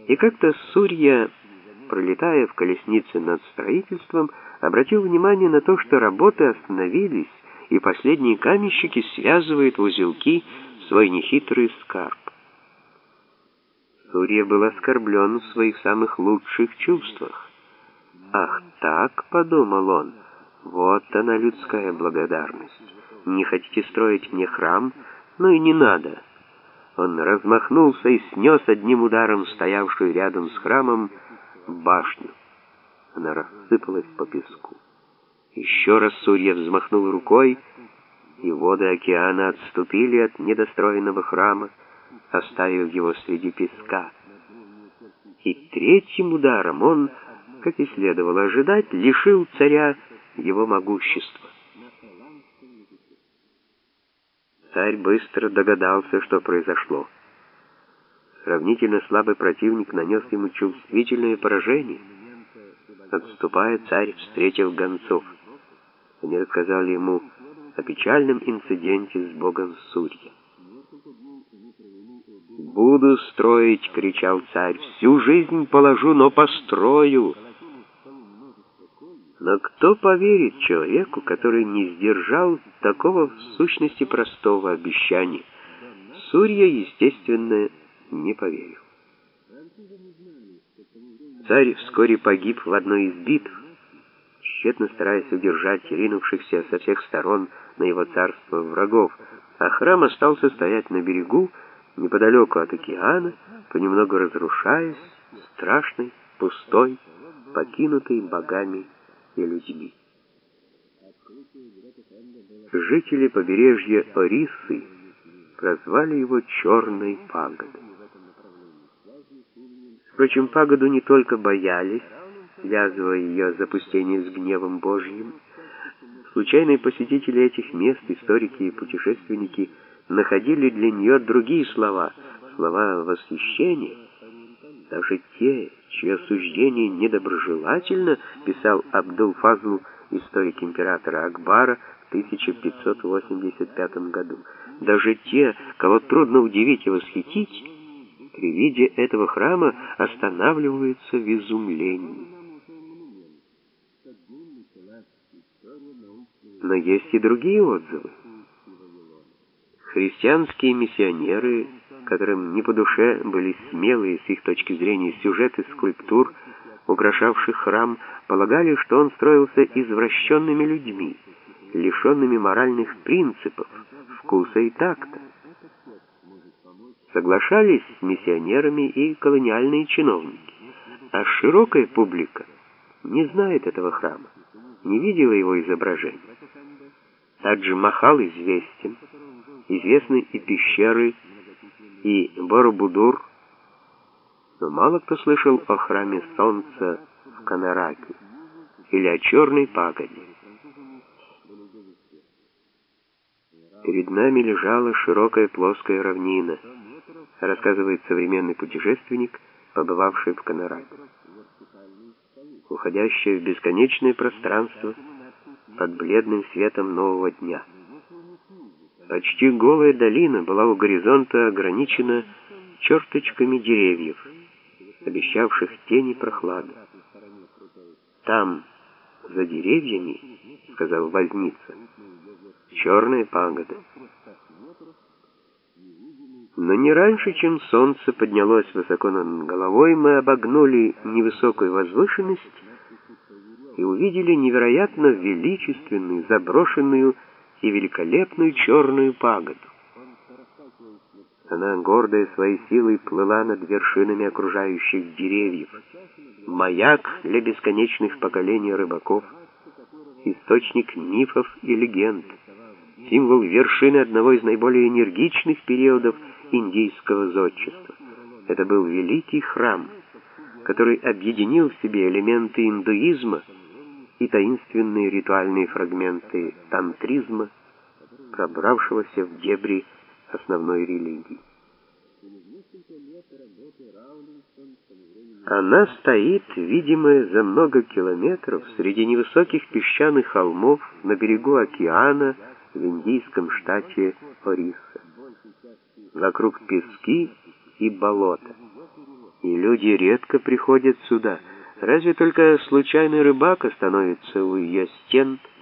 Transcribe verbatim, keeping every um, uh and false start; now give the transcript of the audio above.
И как-то Сурья, пролетая в колеснице над строительством, обратил внимание на то, что работы остановились, и последние каменщики связывают в узелки свой нехитрый скарб. Сурья был оскорблен в своих самых лучших чувствах. «Ах так», — подумал он, — «вот она, людская благодарность. Не хотите строить мне храм? Ну и не надо». Он размахнулся и снес одним ударом стоявшую рядом с храмом башню. Она рассыпалась по песку. Еще раз Сурья взмахнул рукой, и воды океана отступили от недостроенного храма, оставив его среди песка. И третьим ударом он, как и следовало ожидать, лишил царя его могущества. Царь быстро догадался, что произошло. Сравнительно слабый противник нанес ему чувствительное поражение. Отступая, царь встретил гонцов. Они рассказали ему о печальном инциденте с богом Сурья. «Буду строить», — кричал царь, — «всю жизнь положу, но построю». Но кто поверит человеку, который не сдержал такого в сущности простого обещания? Сурья, естественно, не поверил. Царь вскоре погиб в одной из битв, тщетно стараясь удержать ринувшихся со всех сторон на его царство врагов, а храм остался стоять на берегу, неподалеку от океана, понемногу разрушаясь, страшный, пустой, покинутый богами и людьми. Жители побережья Ориссы прозвали его «Черной пагодой». Впрочем, пагоду не только боялись, связывая ее запустение с гневом Божьим. Случайные посетители этих мест, историки и путешественники, находили для нее другие слова, слова восхищения. Даже те, чье суждение недоброжелательно, писал Абдул-Фазл, историк императора Акбара, в тысяча пятьсот восемьдесят пятом году. Даже те, кого трудно удивить и восхитить, при виде этого храма останавливаются в изумлении. Но есть и другие отзывы. Христианские миссионеры, которым не по душе были смелые с их точки зрения сюжеты скульптур, украшавших храм, полагали, что он строился извращенными людьми, лишенными моральных принципов, вкуса и такта. Соглашались с миссионерами и колониальные чиновники, а широкая публика не знает этого храма, не видела его изображений. Тадж-Махал известен, известны и пещеры, и Боробудур, но мало кто слышал о храме Солнца в Канараке или о Черной пагоде. Перед нами лежала широкая плоская равнина, рассказывает современный путешественник, побывавший в Канараке, уходящая в бесконечное пространство под бледным светом нового дня. Почти голая долина была у горизонта ограничена черточками деревьев, обещавших тень и прохладу. «Там, за деревьями, — сказал возница, — черная пагода». Но не раньше, чем солнце поднялось высоко над головой, мы обогнули невысокую возвышенность и увидели невероятно величественную, заброшенную и великолепную черную пагоду. Она, гордая своей силой, плыла над вершинами окружающих деревьев, маяк для бесконечных поколений рыбаков, источник мифов и легенд, символ вершины одного из наиболее энергичных периодов индийского зодчества. Это был великий храм, который объединил в себе элементы индуизма и таинственные ритуальные фрагменты тантризма, пробравшегося в дебри основной религии. Она стоит, видимая за много километров, среди невысоких песчаных холмов на берегу океана в индийском штате Орисса. Вокруг пески и болота. и люди редко приходят сюда. Разве только случайный рыбак остановится у ее стен,